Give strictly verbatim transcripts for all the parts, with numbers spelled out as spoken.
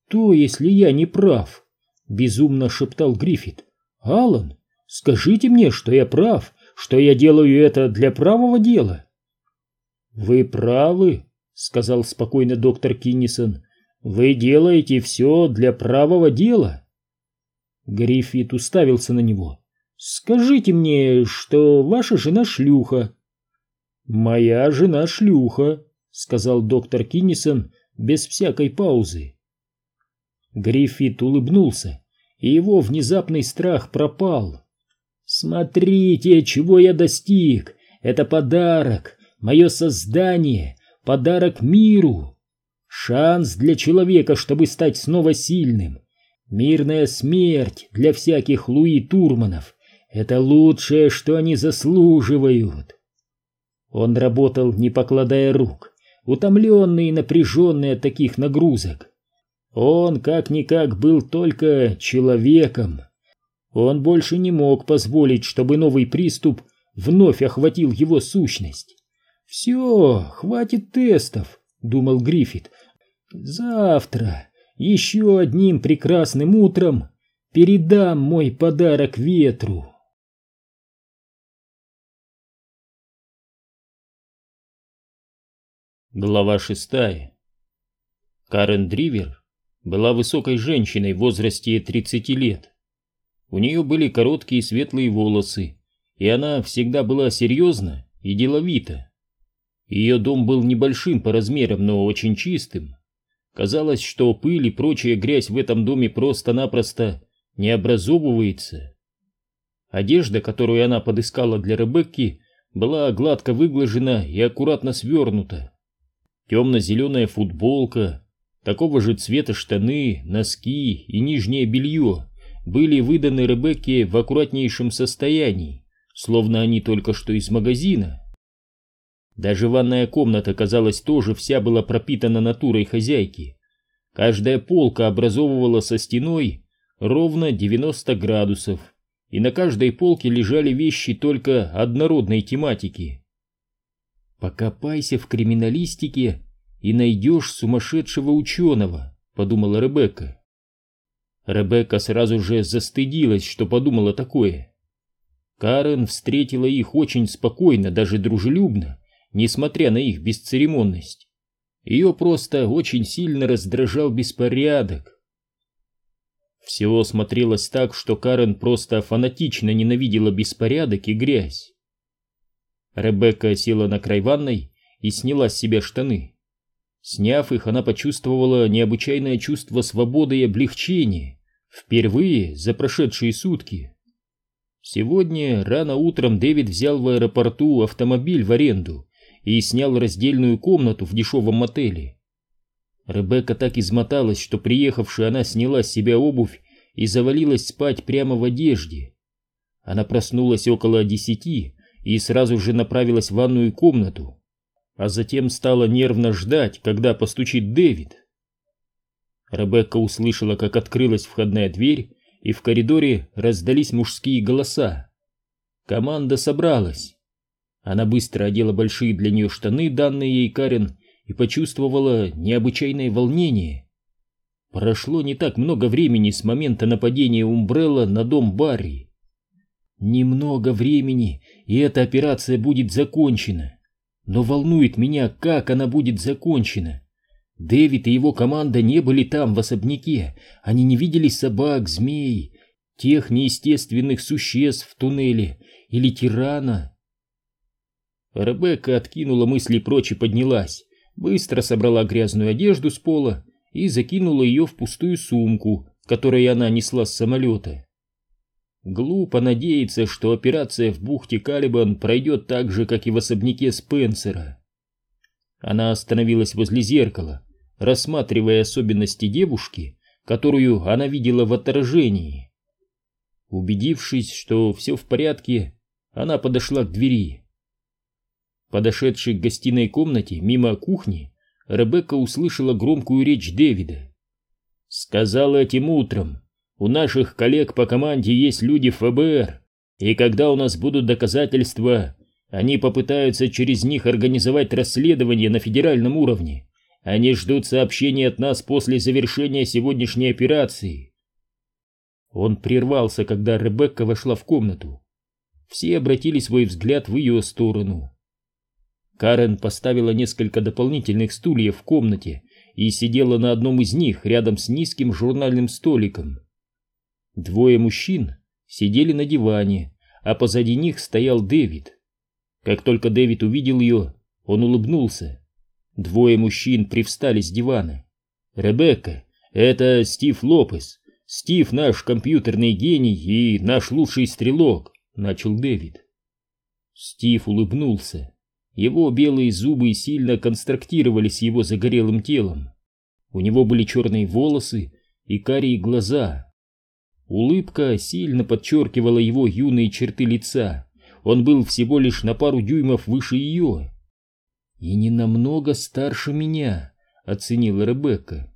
что, если я не прав? Безумно шептал Гриффит. Алан, скажите мне, что я прав, что я делаю это для правого дела. Вы правы, сказал спокойно доктор Киннисон. Вы делаете все для правого дела. Гриффит уставился на него. Скажите мне, что ваша жена шлюха. Моя жена шлюха, сказал доктор Киннисон без всякой паузы. Гриффит улыбнулся, и его внезапный страх пропал. «Смотрите, чего я достиг! Это подарок, мое создание, подарок миру! Шанс для человека, чтобы стать снова сильным! Мирная смерть для всяких Луи Турманов! Это лучшее, что они заслуживают!» Он работал, не покладая рук, утомленный и напряженный от таких нагрузок. Он как-никак был только человеком. Он больше не мог позволить, чтобы новый приступ вновь охватил его сущность. «Все, хватит тестов», — думал Гриффит. «Завтра, еще одним прекрасным утром, передам мой подарок ветру». Глава шестая. Карен Дривер была высокой женщиной в возрасте тридцати лет. У нее были короткие светлые волосы, и она всегда была серьезна и деловита. Ее дом был небольшим по размерам, но очень чистым. Казалось, что пыль и прочая грязь в этом доме просто-напросто не образовывается. Одежда, которую она подыскала для Ребекки, была гладко выглажена и аккуратно свернута. Темно-зеленая футболка, такого же цвета штаны, носки и нижнее белье были выданы Ребекке в аккуратнейшем состоянии, словно они только что из магазина. Даже ванная комната, казалось, тоже вся была пропитана натурой хозяйки. Каждая полка образовывала со стеной ровно девяносто градусов, и на каждой полке лежали вещи только однородной тематики. «Покопайся в криминалистике и найдешь сумасшедшего ученого», — подумала Ребекка. Ребекка сразу же застыдилась, что подумала такое. Карен встретила их очень спокойно, даже дружелюбно, несмотря на их бесцеремонность. Ее просто очень сильно раздражал беспорядок. Все смотрелось так, что Карен просто фанатично ненавидела беспорядок и грязь. Ребекка села на край ванной и сняла с себя штаны. Сняв их, она почувствовала необычайное чувство свободы и облегчения, впервые за прошедшие сутки. Сегодня рано утром Дэвид взял в аэропорту автомобиль в аренду и снял раздельную комнату в дешевом мотеле. Ребекка так измоталась, что, приехавши, она сняла с себя обувь и завалилась спать прямо в одежде. Она проснулась около десяти и сразу же направилась в ванную комнату, а затем стала нервно ждать, когда постучит Дэвид. Ребекка услышала, как открылась входная дверь, и в коридоре раздались мужские голоса. Команда собралась. Она быстро одела большие для нее штаны, данные ей Карен, и почувствовала необычайное волнение. Прошло не так много времени с момента нападения Умбрелла на дом Барри. Немного времени, и эта операция будет закончена. Но волнует меня, как она будет закончена. Дэвид и его команда не были там, в особняке. Они не видели собак, змей, тех неестественных существ в туннеле или тирана. Ребекка откинула мысли прочь и поднялась, быстро собрала грязную одежду с пола и закинула ее в пустую сумку, которую она несла с самолета. Глупо надеяться, что операция в бухте Калибан пройдет так же, как и в особняке Спенсера. Она остановилась возле зеркала, рассматривая особенности девушки, которую она видела в отражении. Убедившись, что все в порядке, она подошла к двери. Подошедшей к гостиной комнате, мимо кухни, Ребекка услышала громкую речь Дэвида. «Сказал этим утром, у наших коллег по команде есть люди в ФБР, и когда у нас будут доказательства, они попытаются через них организовать расследование на федеральном уровне. Они ждут сообщений от нас после завершения сегодняшней операции». Он прервался, когда Ребекка вошла в комнату. Все обратили свой взгляд в ее сторону. Карен поставила несколько дополнительных стульев в комнате и сидела на одном из них рядом с низким журнальным столиком. Двое мужчин сидели на диване, а позади них стоял Дэвид. Как только Дэвид увидел ее, он улыбнулся. Двое мужчин привстали с дивана. «Ребекка, это Стив Лопес. Стив наш компьютерный гений и наш лучший стрелок», — начал Дэвид. Стив улыбнулся. Его белые зубы сильно контрастировали с его загорелым телом. У него были черные волосы и карие глаза. Улыбка сильно подчеркивала его юные черты лица. Он был всего лишь на пару дюймов выше ее. «И не намного старше меня», — оценила Ребекка.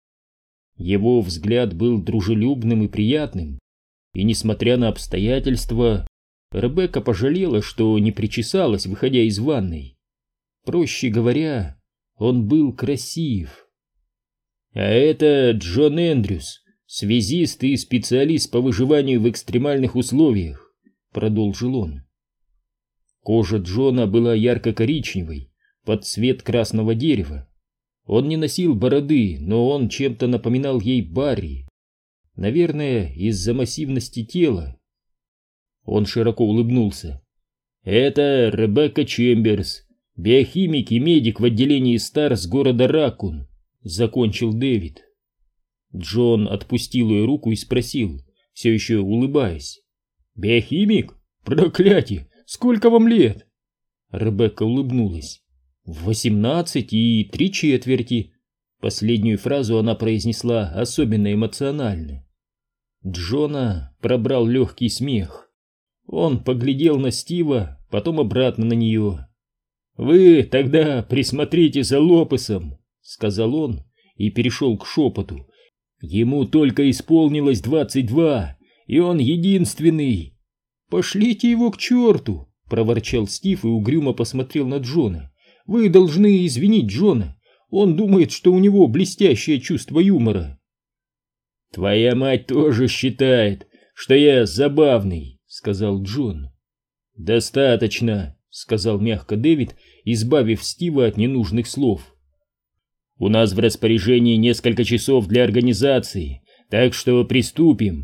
Его взгляд был дружелюбным и приятным, и, несмотря на обстоятельства, Ребекка пожалела, что не причесалась, выходя из ванной. Проще говоря, он был красив. «А это Джон Эндрюс, связист и специалист по выживанию в экстремальных условиях», — продолжил он. Кожа Джона была ярко-коричневой, под цвет красного дерева. Он не носил бороды, но он чем-то напоминал ей Барри. Наверное, из-за массивности тела. Он широко улыбнулся. «Это Ребекка Чемберс, биохимик и медик в отделении Старс города Раккун», — закончил Дэвид. Джон отпустил ее руку и спросил, все еще улыбаясь: «Биохимик? Проклятие! Сколько вам лет?» Ребекка улыбнулась. «Восемнадцать и три четверти». Последнюю фразу она произнесла особенно эмоционально. Джона пробрал легкий смех. Он поглядел на Стива, потом обратно на нее. «Вы тогда присмотрите за Лопесом», — сказал он и перешел к шепоту. «Ему только исполнилось двадцать два, и он единственный». «Пошлите его к черту», — проворчал Стив и угрюмо посмотрел на Джона. «Вы должны извинить Джона. Он думает, что у него блестящее чувство юмора». «Твоя мать тоже считает, что я забавный», — сказал Джон. «Достаточно», — сказал мягко Дэвид, избавив Стива от ненужных слов. «У нас в распоряжении несколько часов для организации, так что приступим».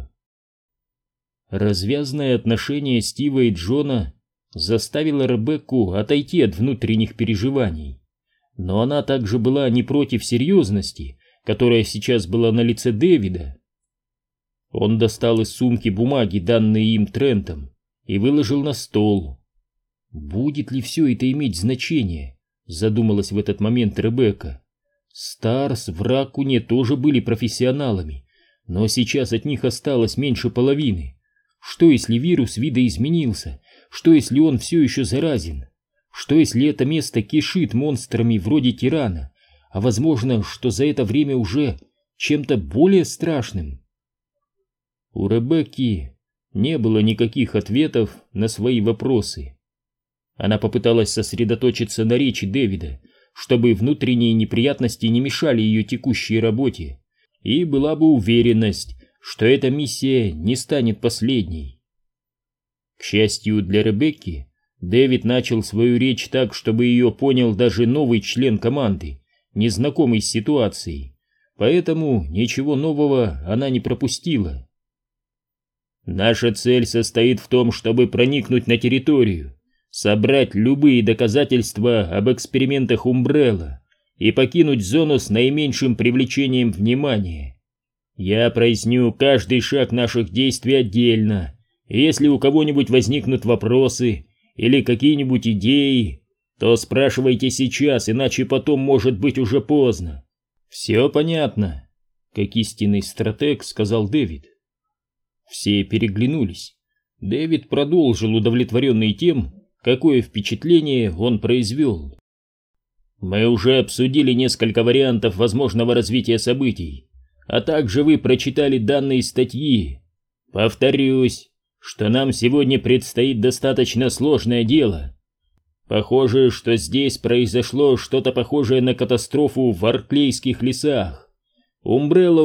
Развязное отношение Стива и Джона заставило Ребекку отойти от внутренних переживаний. Но она также была не против серьезности, которая сейчас была на лице Дэвида. Он достал из сумки бумаги, данные им Трентом, и выложил на стол. «Будет ли все это иметь значение?» — задумалась в этот момент Ребекка. Старс в Раккуне тоже были профессионалами, но сейчас от них осталось меньше половины. Что если вирус видоизменился? Что если он все еще заразен? Что если это место кишит монстрами вроде тирана, а возможно, что за это время уже чем-то более страшным? У Ребекки не было никаких ответов на свои вопросы. Она попыталась сосредоточиться на речи Дэвида, чтобы внутренние неприятности не мешали ее текущей работе, и была бы уверенность, что эта миссия не станет последней. К счастью для Ребекки, Дэвид начал свою речь так, чтобы ее понял даже новый член команды, незнакомый с ситуацией, поэтому ничего нового она не пропустила. «Наша цель состоит в том, чтобы проникнуть на территорию, собрать любые доказательства об экспериментах Умбрелла и покинуть зону с наименьшим привлечением внимания. Я проясню каждый шаг наших действий отдельно, и если у кого-нибудь возникнут вопросы или какие-нибудь идеи, то спрашивайте сейчас, иначе потом может быть уже поздно. Все понятно?» — как истинный стратег сказал Дэвид. Все переглянулись. Дэвид продолжил, удовлетворенный тем, какое впечатление он произвел. «Мы уже обсудили несколько вариантов возможного развития событий, а также вы прочитали данные статьи. Повторюсь, что нам сегодня предстоит достаточно сложное дело. Похоже, что здесь произошло что-то похожее на катастрофу в Арклейских лесах. Умбрелла